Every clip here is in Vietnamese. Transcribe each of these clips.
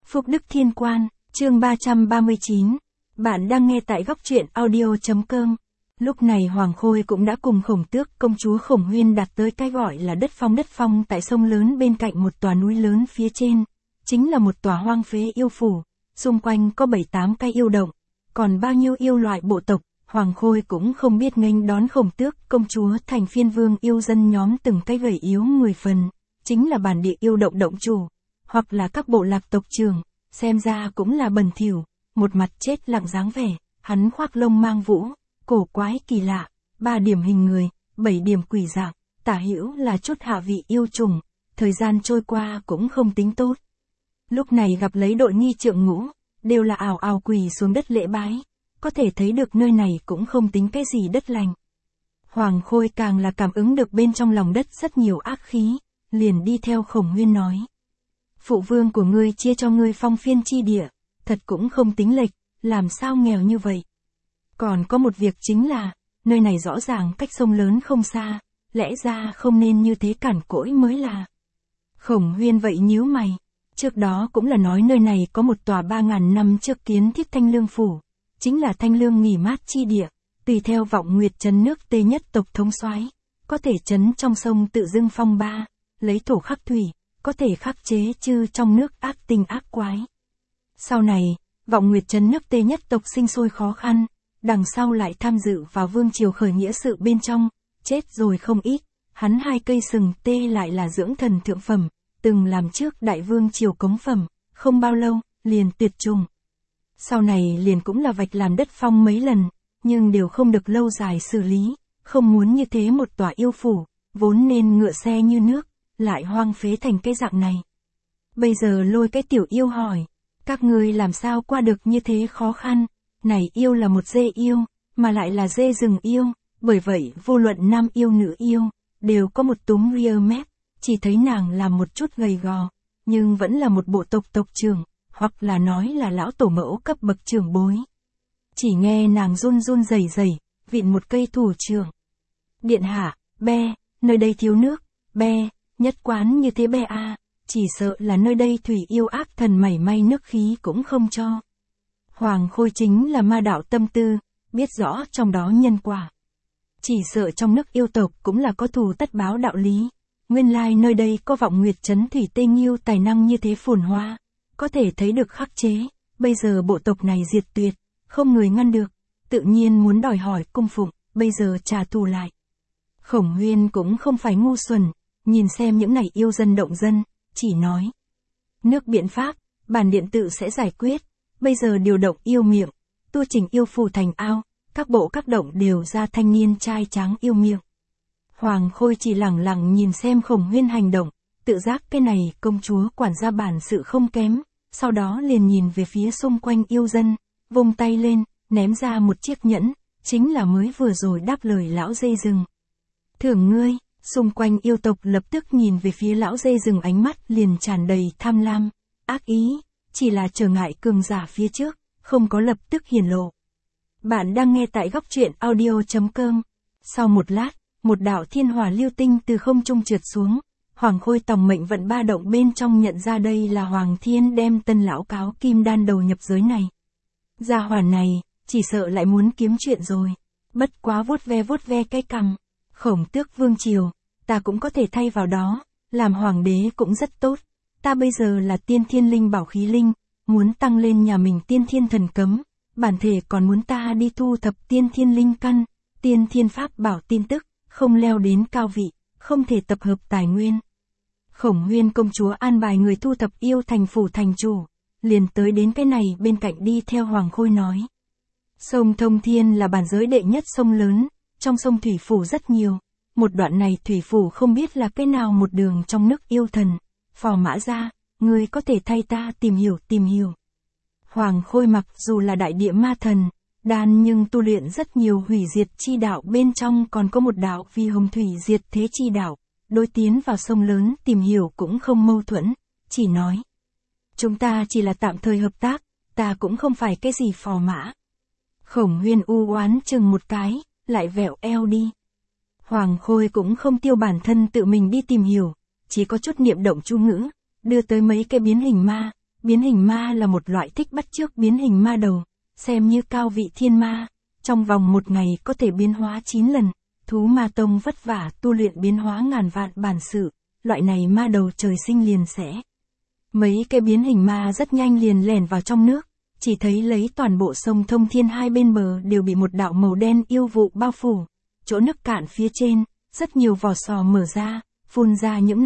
Phúc Đức Thiên Quan, chương 339. Bạn đang nghe tại góc truyện audio.com. Lúc này Hoàng Khôi cũng đã cùng Khổng Tước công chúa Khổng Huyên đạt tới cái gọi là đất phong tại sông lớn bên cạnh một tòa núi lớn phía trên. Chính là một tòa hoang phế yêu phủ, xung quanh có 7-8 cái yêu động. Còn bao nhiêu yêu loại bộ tộc, Hoàng Khôi cũng không biết nghênh đón Khổng Tước công chúa thành phiên vương yêu dân nhóm từng cái gầy yếu 10 phần. Chính là bản địa yêu động động chủ, hoặc là các bộ lạc tộc trưởng, xem ra cũng là bẩn thỉu, một mặt chết lặng dáng vẻ, hắn khoác lông mang vũ, cổ quái kỳ lạ, 3 điểm hình người, 7 điểm quỷ dạng, tả hữu là chút hạ vị yêu trùng, thời gian trôi qua cũng không tính tốt. Lúc này gặp lấy đội nghi trượng ngũ, đều là ào ào quỳ xuống đất lễ bái, có thể thấy được nơi này cũng không tính cái gì đất lành. Hoàng Khôi càng là cảm ứng được bên trong lòng đất rất nhiều ác khí, liền đi theo Khổng Huyên nói. Phụ vương của ngươi chia cho ngươi phong phiên chi địa, thật cũng không tính lệch, làm sao nghèo như vậy. Còn có một việc chính là, nơi này rõ ràng cách sông lớn không xa, lẽ ra không nên như thế cản cỗi mới là. Khổng Huyên vậy nhíu mày, trước đó cũng là nói nơi này có một tòa 3.000 năm trước kiến thiết Thanh Lương Phủ, chính là Thanh Lương nghỉ mát chi địa, tùy theo vọng nguyệt trấn nước Tê nhất tộc thống soái, có thể trấn trong sông tự dưng phong ba, lấy thổ khắc thủy, có thể khắc chế chư trong nước ác tình ác quái. Sau này, vọng nguyệt trấn nước Tê nhất tộc sinh sôi khó khăn, đằng sau lại tham dự vào vương triều khởi nghĩa sự bên trong, chết rồi không ít, hắn 2 cây sừng tê lại là dưỡng thần thượng phẩm, từng làm trước đại vương triều cống phẩm, không bao lâu, liền tuyệt chủng. Sau này liền cũng là vạch làm đất phong mấy lần, nhưng đều không được lâu dài xử lý, không muốn như thế một tòa yêu phủ, vốn nên ngựa xe như nước, lại hoang phế thành cái dạng này. Bây giờ lôi cái tiểu yêu hỏi, các ngươi làm sao qua được như thế khó khăn, này yêu là một dê yêu, mà lại là dê rừng yêu, bởi vậy vô luận nam yêu nữ yêu, đều có một túm ria mép, chỉ thấy nàng làm một chút gầy gò, nhưng vẫn là một bộ tộc trưởng, hoặc là nói là lão tổ mẫu cấp bậc trưởng bối. Chỉ nghe nàng run run rẩy rẩy, vịn một cây thủ trưởng. Điện hạ, be, nơi đây thiếu nước, be, nhất quán như thế be a, chỉ sợ là nơi đây thủy yêu ác thần mảy may nước khí cũng không cho. Hoàng Khôi chính là ma đạo tâm tư, biết rõ trong đó nhân quả. Chỉ sợ trong nước yêu tộc cũng là có thù tất báo đạo lý. Nguyên lai nơi đây có vọng nguyệt trấn thủy tê nghiêu tài năng như thế phồn hoa, có thể thấy được khắc chế, bây giờ bộ tộc này diệt tuyệt, không người ngăn được, tự nhiên muốn đòi hỏi cung phụng, bây giờ trả thù lại. Khổng Huyên cũng không phải ngu xuẩn, nhìn xem những này yêu dân động dân, chỉ nói. Nước biện pháp, bản điện tự sẽ giải quyết, bây giờ điều động yêu miệng, tu chỉnh yêu phù thành ao, các bộ các động đều ra thanh niên trai tráng yêu miệng. Hoàng Khôi chỉ lẳng lặng nhìn xem Khổng Huyên hành động, tự giác cái này công chúa quản gia bản sự không kém, sau đó liền nhìn về phía xung quanh yêu dân, vung tay lên, ném ra một chiếc nhẫn, chính là mới vừa rồi đáp lời lão dê rừng. Thưởng ngươi, xung quanh yêu tộc lập tức nhìn về phía lão dê rừng, ánh mắt liền tràn đầy tham lam, ác ý, chỉ là trở ngại cường giả phía trước, không có lập tức hiển lộ. Bạn đang nghe tại góc truyện audio.com. Sau một lát, một đạo thiên hỏa lưu tinh từ không trung trượt xuống, Hoàng Khôi tòng mệnh vận 3 động bên trong nhận ra đây là Hoàng Thiên đem tân lão cáo kim đan đầu nhập giới này. Gia hỏa này, chỉ sợ lại muốn kiếm chuyện rồi. Bất quá vuốt ve cái cằm. Khổng Tước vương triều, ta cũng có thể thay vào đó, làm hoàng đế cũng rất tốt. Ta bây giờ là tiên thiên linh bảo khí linh, muốn tăng lên nhà mình tiên thiên thần cấm, bản thể còn muốn ta đi thu thập tiên thiên linh căn, tiên thiên pháp bảo tin tức, không leo đến cao vị, không thể tập hợp tài nguyên. Khổng Huyên công chúa an bài người thu thập yêu thành phủ thành chủ, liền tới đến cái này bên cạnh đi theo Hoàng Khôi nói. Sông Thông Thiên là bản giới đệ nhất sông lớn, trong sông thủy phủ rất nhiều, một đoạn này thủy phủ không biết là cái nào một đường trong nước yêu thần, phò mã ra, người có thể thay ta tìm hiểu. Hoàng Khôi mặc dù là đại địa ma thần, đan nhưng tu luyện rất nhiều hủy diệt chi đạo, bên trong còn có một đạo vì hồng thủy diệt thế chi đạo, đối tiến vào sông lớn tìm hiểu cũng không mâu thuẫn, chỉ nói. Chúng ta chỉ là tạm thời hợp tác, ta cũng không phải cái gì phò mã. Khổng Huyên u oán chừng một cái, lại vẹo eo đi. Hoàng Khôi cũng không tiêu bản thân tự mình đi tìm hiểu, chỉ có chút niệm động chú ngữ, đưa tới mấy cái biến hình ma, Biến hình ma là một loại thích bắt chước biến hình ma đầu, xem như cao vị thiên ma, trong vòng một ngày có thể biến hóa 9 lần, thú ma tông vất vả tu luyện biến hóa ngàn vạn bản sự, loại này ma đầu trời sinh liền sẽ. Mấy cái biến hình ma rất nhanh liền lẻn vào trong nước, chỉ thấy lấy toàn bộ sông Thông Thiên hai bên bờ đều bị một đạo màu đen yêu vụ bao phủ, chỗ nước cạn phía trên, rất nhiều vỏ sò mở ra, phun ra những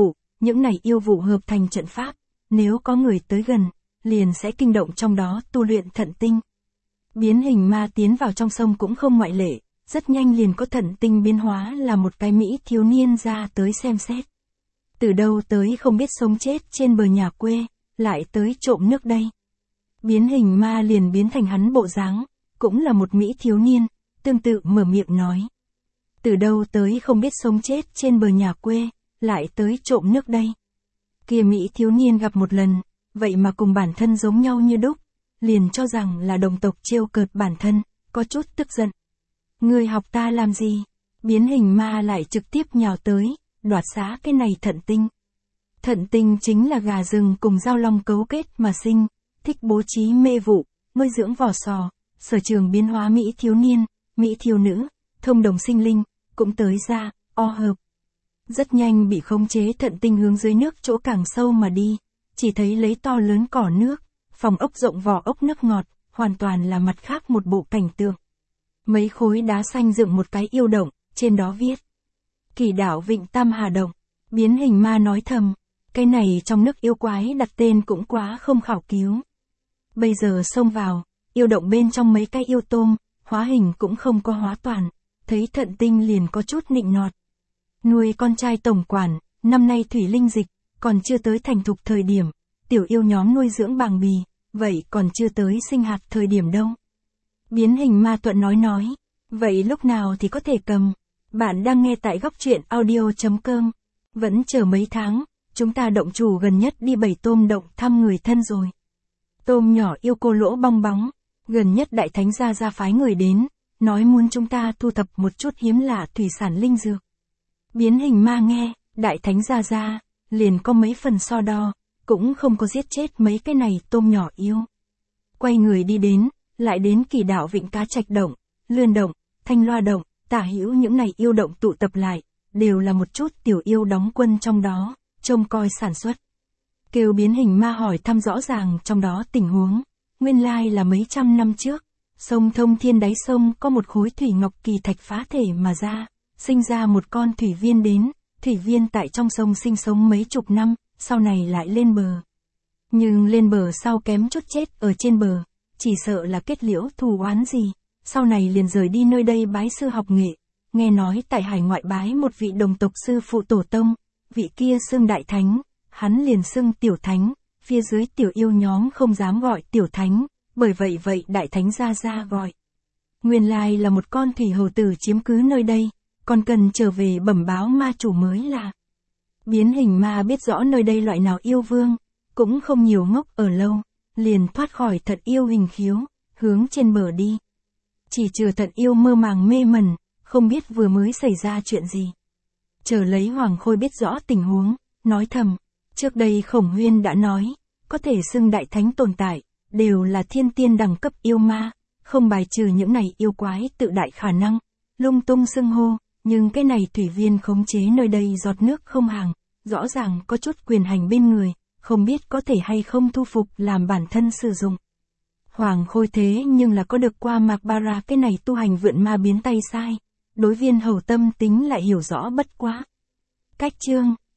này yêu vụ hợp thành trận pháp, nếu có người tới gần, liền sẽ kinh động trong đó tu luyện thận tinh. Biến hình ma tiến vào trong sông cũng không ngoại lệ, rất nhanh liền có thận tinh biến hóa là một cái Mỹ thiếu niên ra tới xem xét. Từ đâu tới không biết sống chết trên bờ nhà quê, lại tới trộm nước đây. Biến hình ma liền biến thành hắn bộ dáng, cũng là một Mỹ thiếu niên, tương tự mở miệng nói. Từ đâu tới không biết sống chết trên bờ nhà quê, lại tới trộm nước đây. Kia Mỹ thiếu niên gặp một lần, vậy mà cùng bản thân giống nhau như đúc, liền cho rằng là đồng tộc trêu cợt bản thân, có chút tức giận. Ngươi học ta làm gì? Biến hình ma lại trực tiếp nhào tới, đoạt xá cái này thận tinh. Thận tinh chính là gà rừng cùng dao long cấu kết mà sinh, thích bố trí mê vụ, nuôi dưỡng vỏ sò, sở trường biến hóa Mỹ thiếu niên, Mỹ thiếu nữ, thông đồng sinh linh, cũng tới ra, hợp. Rất nhanh bị khống chế thận tinh hướng dưới nước chỗ càng sâu mà đi, chỉ thấy lấy to lớn cỏ nước, phòng ốc rộng vỏ ốc nước ngọt, hoàn toàn là mặt khác một bộ cảnh tượng. Mấy khối đá xanh dựng một cái yêu động, trên đó viết. Kỳ đảo Vịnh Tam Hà Động. Biến hình ma nói thầm, cái này trong nước yêu quái đặt tên cũng quá không khảo cứu. Bây giờ xông vào, yêu động bên trong mấy cái yêu tôm, hóa hình cũng không có hóa toàn, thấy thận tinh liền có chút nịnh nọt. Nuôi con trai tổng quản, năm nay thủy linh dịch, còn chưa tới thành thục thời điểm, tiểu yêu nhóm nuôi dưỡng bàng bì, vậy còn chưa tới sinh hạt thời điểm đâu. Biến hình ma thuận nói, vậy lúc nào thì có thể cầm. Bạn đang nghe tại góc truyện audio.com. Vẫn chờ mấy tháng, chúng ta động chủ gần nhất đi Bảy Tôm động thăm người thân rồi. Tôm nhỏ yêu cô lỗ bong bóng, gần nhất đại thánh gia phái người đến, nói muốn chúng ta thu thập một chút hiếm lạ thủy sản linh dược. Biến hình ma nghe, đại thánh gia, liền có mấy phần so đo, cũng không có giết chết mấy cái này tôm nhỏ yêu. Quay người đi đến, lại đến Kỳ đảo Vịnh Cá Trạch Động, Lươn Động, Thanh Loa Động, tả hữu những này yêu động tụ tập lại, đều là một chút tiểu yêu đóng quân trong đó, trông coi sản xuất. Kêu biến hình ma hỏi thăm rõ ràng trong đó tình huống, nguyên lai là mấy trăm năm trước, sông Thông Thiên đáy sông có một khối thủy ngọc kỳ thạch phá thể mà ra, sinh ra một con thủy viên đến, thủy viên tại trong sông sinh sống mấy chục năm, sau này lại lên bờ. Nhưng lên bờ sau kém chút chết ở trên bờ, chỉ sợ là kết liễu thù oán gì. Sau này liền rời đi nơi đây bái sư học nghệ, nghe nói tại hải ngoại bái một vị đồng tộc sư phụ tổ tông, vị kia xưng đại thánh, hắn liền xưng tiểu thánh, phía dưới tiểu yêu nhóm không dám gọi tiểu thánh, bởi vậy đại thánh ra gọi. Nguyên lai là một con thủy hầu tử chiếm cứ nơi đây, còn cần trở về bẩm báo ma chủ mới là. Biến hình ma biết rõ nơi đây loại nào yêu vương, cũng không nhiều ngốc ở lâu, liền thoát khỏi thận yêu hình khiếu, hướng trên bờ đi. Chỉ trừ thận yêu mơ màng mê mẩn, không biết vừa mới xảy ra chuyện gì. Chờ lấy Hoàng Khôi biết rõ tình huống, nói thầm, trước đây Khổng Huyên đã nói, có thể xưng đại thánh tồn tại, đều là thiên tiên đẳng cấp yêu ma, không bài trừ những này yêu quái tự đại khả năng, lung tung xưng hô, nhưng cái này thủy viên khống chế nơi đây giọt nước không hàng, rõ ràng có chút quyền hành bên người, không biết có thể hay không thu phục làm bản thân sử dụng. Hoàng Khôi thế nhưng là có được qua Mạc Bara cái này tu hành vượn ma biến tay sai, đối viên hầu tâm tính lại hiểu rõ bất quá. Cách chương